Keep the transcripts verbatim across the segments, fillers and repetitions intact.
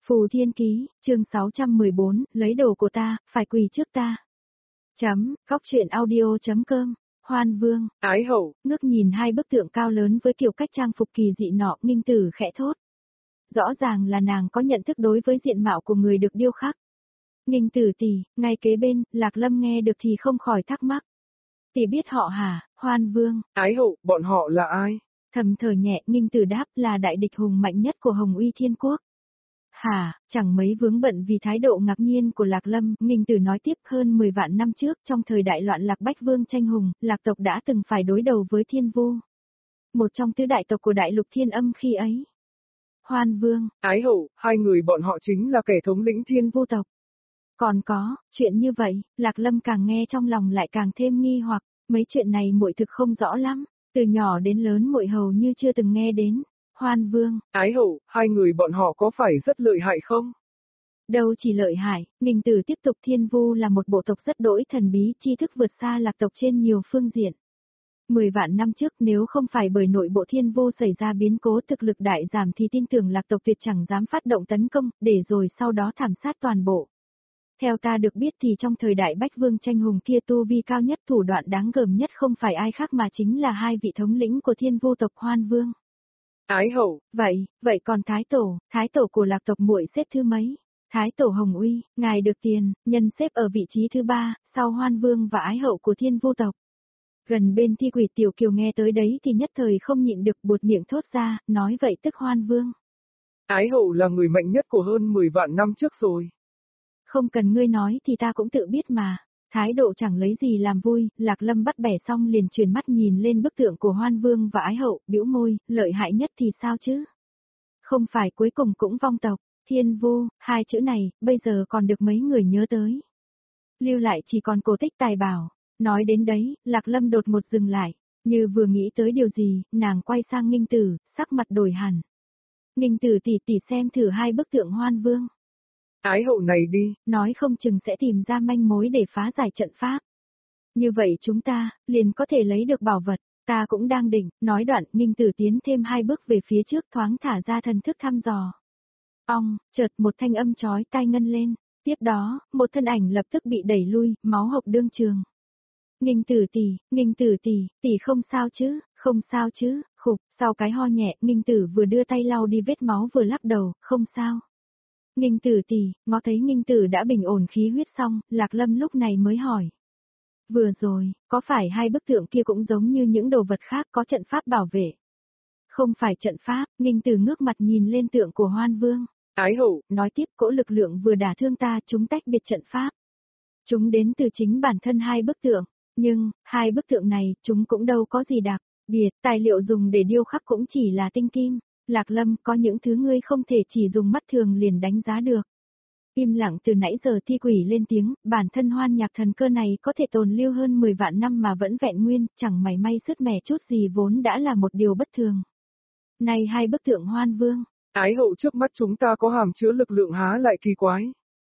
Phù Thiên Ký, chương sáu trăm mười bốn, lấy đồ của ta, phải quỳ trước ta. Chấm, góc truyện audio.com, Hoan Vương, Ái Hậu, ngước nhìn hai bức tượng cao lớn với kiểu cách trang phục kỳ dị nọ, Ninh Tử khẽ thốt. Rõ ràng là nàng có nhận thức đối với diện mạo của người được điêu khắc. Ninh Tử tỷ, ngay kế bên, Lạc Lâm nghe được thì không khỏi thắc mắc. Tỷ biết họ hả, Hoan Vương? Ái Hậu, bọn họ là ai? Thầm thở nhẹ, Ninh Tử đáp là đại địch hùng mạnh nhất của Hồng Uy Thiên Quốc. Hả, chẳng mấy vướng bận vì thái độ ngạc nhiên của Lạc Lâm, Ninh Tử nói tiếp, hơn mười vạn năm trước, trong thời đại loạn Lạc Bách Vương tranh hùng, Lạc tộc đã từng phải đối đầu với Thiên Vu. Một trong tứ đại tộc của đại lục Thiên Âm khi ấy. Hoan Vương, Ái Hậu, hai người bọn họ chính là kẻ thống lĩnh Thiên Vu tộc. Còn có, chuyện như vậy, Lạc Lâm càng nghe trong lòng lại càng thêm nghi hoặc, mấy chuyện này muội thực không rõ lắm, từ nhỏ đến lớn muội hầu như chưa từng nghe đến. Hoan Vương, Ái Hậu, hai người bọn họ có phải rất lợi hại không? Đâu chỉ lợi hại, Ninh Tử tiếp tục, Thiên Vu là một bộ tộc rất đỗi thần bí, tri thức vượt xa Lạc tộc trên nhiều phương diện. Mười vạn năm trước nếu không phải bởi nội bộ Thiên Vu xảy ra biến cố thực lực đại giảm thì tin tưởng Lạc tộc tuyệt chẳng dám phát động tấn công, để rồi sau đó thảm sát toàn bộ. Theo ta được biết thì trong thời đại Bách Vương tranh hùng kia, tu vi cao nhất, thủ đoạn đáng gờm nhất không phải ai khác mà chính là hai vị thống lĩnh của Thiên Vu tộc, Hoan Vương. Ái Hậu, Vậy, vậy còn Thái Tổ, Thái Tổ của Lạc tộc muội xếp thứ mấy? Thái Tổ Hồng Uy, ngài được tiền, nhân xếp ở vị trí thứ ba, sau Hoan Vương và Ái Hậu của Thiên Vu tộc. Gần bên Thi Quỷ Tiểu Kiều nghe tới đấy thì nhất thời không nhịn được, buột miệng thốt ra, nói vậy tức Hoan Vương. Ái Hậu là người mạnh nhất của hơn mười vạn năm trước rồi. Không cần ngươi nói thì ta cũng tự biết mà. Thái độ chẳng lấy gì làm vui, Lạc Lâm bắt bẻ xong liền chuyển mắt nhìn lên bức tượng của Hoan Vương và Ái Hậu, bĩu môi, lợi hại nhất thì sao chứ? Không phải cuối cùng cũng vong tộc, Thiên Vu, hai chữ này, bây giờ còn được mấy người nhớ tới. Lưu lại chỉ còn cổ tích tài bảo. Nói đến đấy, Lạc Lâm đột một dừng lại, như vừa nghĩ tới điều gì, nàng quay sang Ninh Tử, sắc mặt đổi hẳn. Ninh Tử tỉ tỉ xem thử hai bức tượng Hoan Vương. Ái Hậu này đi, nói không chừng sẽ tìm ra manh mối để phá giải trận pháp. Như vậy chúng ta, liền có thể lấy được bảo vật, ta cũng đang định, nói đoạn, Ninh Tử tiến thêm hai bước về phía trước, thoáng thả ra thần thức thăm dò. Ong, chợt một thanh âm chói tai ngân lên, tiếp đó, một thân ảnh lập tức bị đẩy lui, máu hộc đương trường. Ninh Tử tỷ, Ninh Tử tỷ, tỷ không sao chứ, không sao chứ, khục, sau cái ho nhẹ, Ninh Tử vừa đưa tay lau đi vết máu vừa lắc đầu, không sao. Ninh Tử tỷ, ngó thấy Ninh Tử đã bình ổn khí huyết xong, Lạc Lâm lúc này mới hỏi. Vừa rồi, có phải hai bức tượng kia cũng giống như những đồ vật khác có trận pháp bảo vệ? Không phải trận pháp, Ninh Tử ngước mặt nhìn lên tượng của Hoan Vương. Ái Hậu, nói tiếp, cỗ lực lượng vừa đả thương ta, chúng tách biệt trận pháp. Chúng đến từ chính bản thân hai bức tượng, nhưng, hai bức tượng này, chúng cũng đâu có gì đặc biệt, tài liệu dùng để điêu khắc cũng chỉ là tinh kim. Lạc Lâm, có những thứ ngươi không thể chỉ dùng mắt thường liền đánh giá được. Im lặng từ nãy giờ, Thi Quỷ lên tiếng, bản thân hoan nhạc thần cơ này có thể tồn lưu hơn mười vạn năm mà vẫn vẹn nguyên, chẳng mảy may sứt mẻ chút gì vốn đã là một điều bất thường. Này hai bức tượng Hoan Vương. Ái Hậu, trước mắt chúng ta có hàm chứa lực lượng há lại kỳ quái.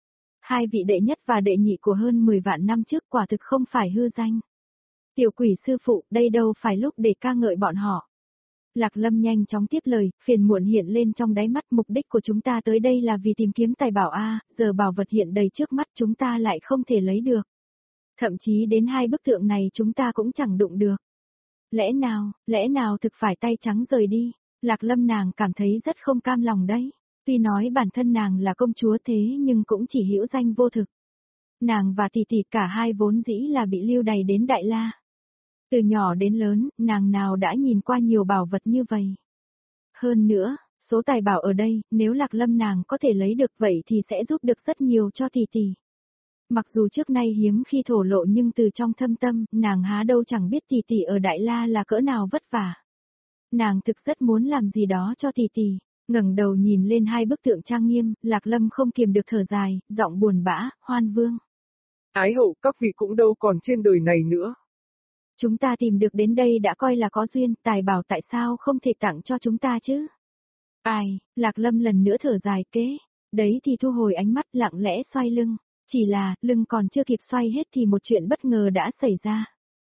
Hai vị đệ nhất và đệ nhị của hơn mười vạn năm trước quả thực không phải hư danh. Tiểu Quỷ sư phụ, đây đâu phải lúc để ca ngợi bọn họ. Lạc Lâm nhanh chóng tiếp lời, phiền muộn hiện lên trong đáy mắt, mục đích của chúng ta tới đây là vì tìm kiếm tài bảo a, giờ bảo vật hiện đầy trước mắt chúng ta lại không thể lấy được. Thậm chí đến hai bức tượng này chúng ta cũng chẳng đụng được. Lẽ nào, lẽ nào thực phải tay trắng rời đi? Lạc Lâm nàng cảm thấy rất không cam lòng đấy. Tuy nói bản thân nàng là công chúa thế nhưng cũng chỉ hữu danh vô thực. Nàng và tỷ tỷ cả hai vốn dĩ là bị lưu đày đến Đại La. Từ nhỏ đến lớn, nàng nào đã nhìn qua nhiều bảo vật như vậy. Hơn nữa, số tài bảo ở đây, nếu Lạc Lâm nàng có thể lấy được vậy thì sẽ giúp được rất nhiều cho tỷ tỷ. Mặc dù trước nay hiếm khi thổ lộ nhưng từ trong thâm tâm, nàng há đâu chẳng biết tỷ tỷ ở Đại La là cỡ nào vất vả. Nàng thực rất muốn làm gì đó cho tỷ tỷ. Ngẩng đầu nhìn lên hai bức tượng trang nghiêm, Lạc Lâm không kiềm được thở dài, giọng buồn bã, Hoan Vương. Ái Hậu, các vị cũng đâu còn trên đời này nữa. Chúng ta tìm được đến đây đã coi là có duyên, tài bảo tại sao không thể tặng cho chúng ta chứ? Ai, Lạc Lâm lần nữa thở dài kế, đấy thì thu hồi ánh mắt, lặng lẽ xoay lưng, chỉ là, lưng còn chưa kịp xoay hết thì một chuyện bất ngờ đã xảy ra.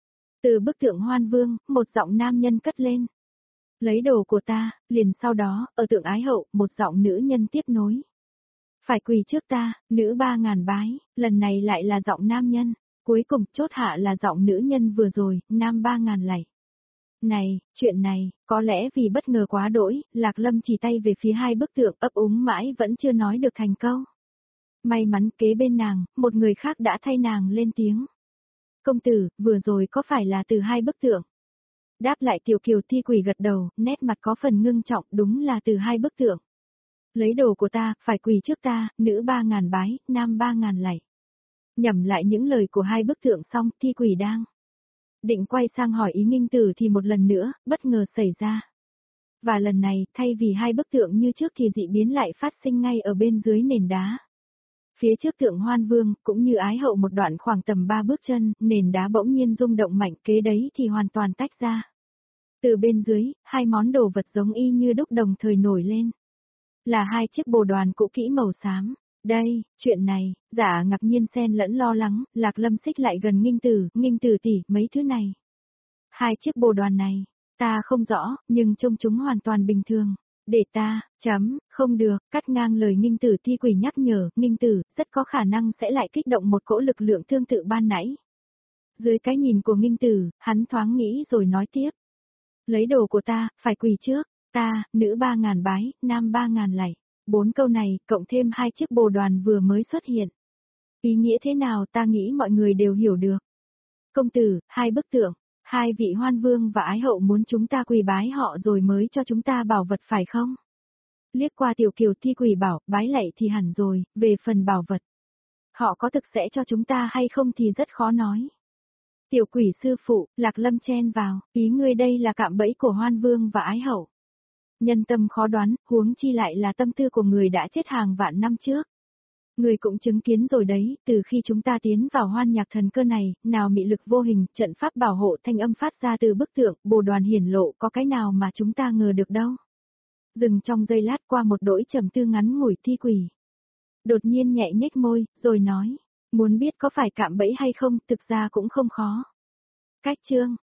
Từ bức tượng Hoan Vương, một giọng nam nhân cất lên. Lấy đồ của ta, liền sau đó, ở tượng Ái Hậu, một giọng nữ nhân tiếp nối. Phải quỳ trước ta, nữ ba ngàn bái, lần này lại là giọng nam nhân, cuối cùng chốt hạ là giọng nữ nhân vừa rồi, nam ba ngàn lạy. Này, chuyện này, có lẽ vì bất ngờ quá đỗi, Lạc Lâm chỉ tay về phía hai bức tượng ấp úng mãi vẫn chưa nói được thành câu. May mắn kế bên nàng, một người khác đã thay nàng lên tiếng. Công tử, vừa rồi có phải là từ hai bức tượng? Đáp lại Tiểu Kiều Thi Quỷ gật đầu, nét mặt có phần ngưng trọng, đúng là từ hai bức tượng. Lấy đồ của ta, phải quỳ trước ta, nữ ba ngàn bái, nam ba ngàn lạy. Nhẩm lại những lời của hai bức tượng xong, Thi Quỷ đang định quay sang hỏi ý Nghinh Tử thì một lần nữa, bất ngờ xảy ra. Và lần này, thay vì hai bức tượng như trước thì dị biến lại phát sinh ngay ở bên dưới nền đá. Phía trước tượng Hoan Vương, cũng như Ái Hậu một đoạn khoảng tầm ba bước chân, nền đá bỗng nhiên rung động mạnh, kế đấy thì hoàn toàn tách ra. Từ bên dưới, hai món đồ vật giống y như đúc đồng thời nổi lên. Là hai chiếc bồ đoàn cũ kỹ màu xám. Đây, chuyện này, giả ngạc nhiên xen lẫn lo lắng, Lạc Lâm xích lại gần Nghinh Tử, Nghinh Tử tỷ, mấy thứ này. Hai chiếc bồ đoàn này, ta không rõ, nhưng trông chúng hoàn toàn bình thường. Để ta, chấm, không được, cắt ngang lời Nghinh Tử. Thi Quỷ nhắc nhở, Nghinh Tử, rất có khả năng sẽ lại kích động một cỗ lực lượng tương tự ban nãy. Dưới cái nhìn của Nghinh Tử, hắn thoáng nghĩ rồi nói tiếp. Lấy đồ của ta, phải quỳ trước, ta, nữ ba ngàn bái, nam ba ngàn lạy. Bốn câu này, cộng thêm hai chiếc bồ đoàn vừa mới xuất hiện. Ý nghĩa thế nào ta nghĩ mọi người đều hiểu được. Công tử, hai bức tượng, hai vị Hoan Vương và Ái Hậu muốn chúng ta quỳ bái họ rồi mới cho chúng ta bảo vật phải không? Liếc qua Tiểu Kiều Thi Quỷ bảo, bái lạy thì hẳn rồi, về phần bảo vật. Họ có thực sẽ cho chúng ta hay không thì rất khó nói. Tiểu Quỷ sư phụ, Lạc Lâm chen vào, ý ngươi đây là cạm bẫy của Hoan Vương và Ái Hậu. Nhân tâm khó đoán, huống chi lại là tâm tư của người đã chết hàng vạn năm trước. Người cũng chứng kiến rồi đấy, từ khi chúng ta tiến vào Hoan Nhạc Thần Cơ này, nào mị lực vô hình, trận pháp bảo hộ thanh âm phát ra từ bức tượng, bồ đoàn hiển lộ có cái nào mà chúng ta ngờ được đâu. Dừng trong giây lát qua một đỗi trầm tư ngắn ngủi, Thi Quỷ đột nhiên nhẹ nhếch môi, rồi nói, muốn biết có phải cạm bẫy hay không, thực ra cũng không khó. Cách chương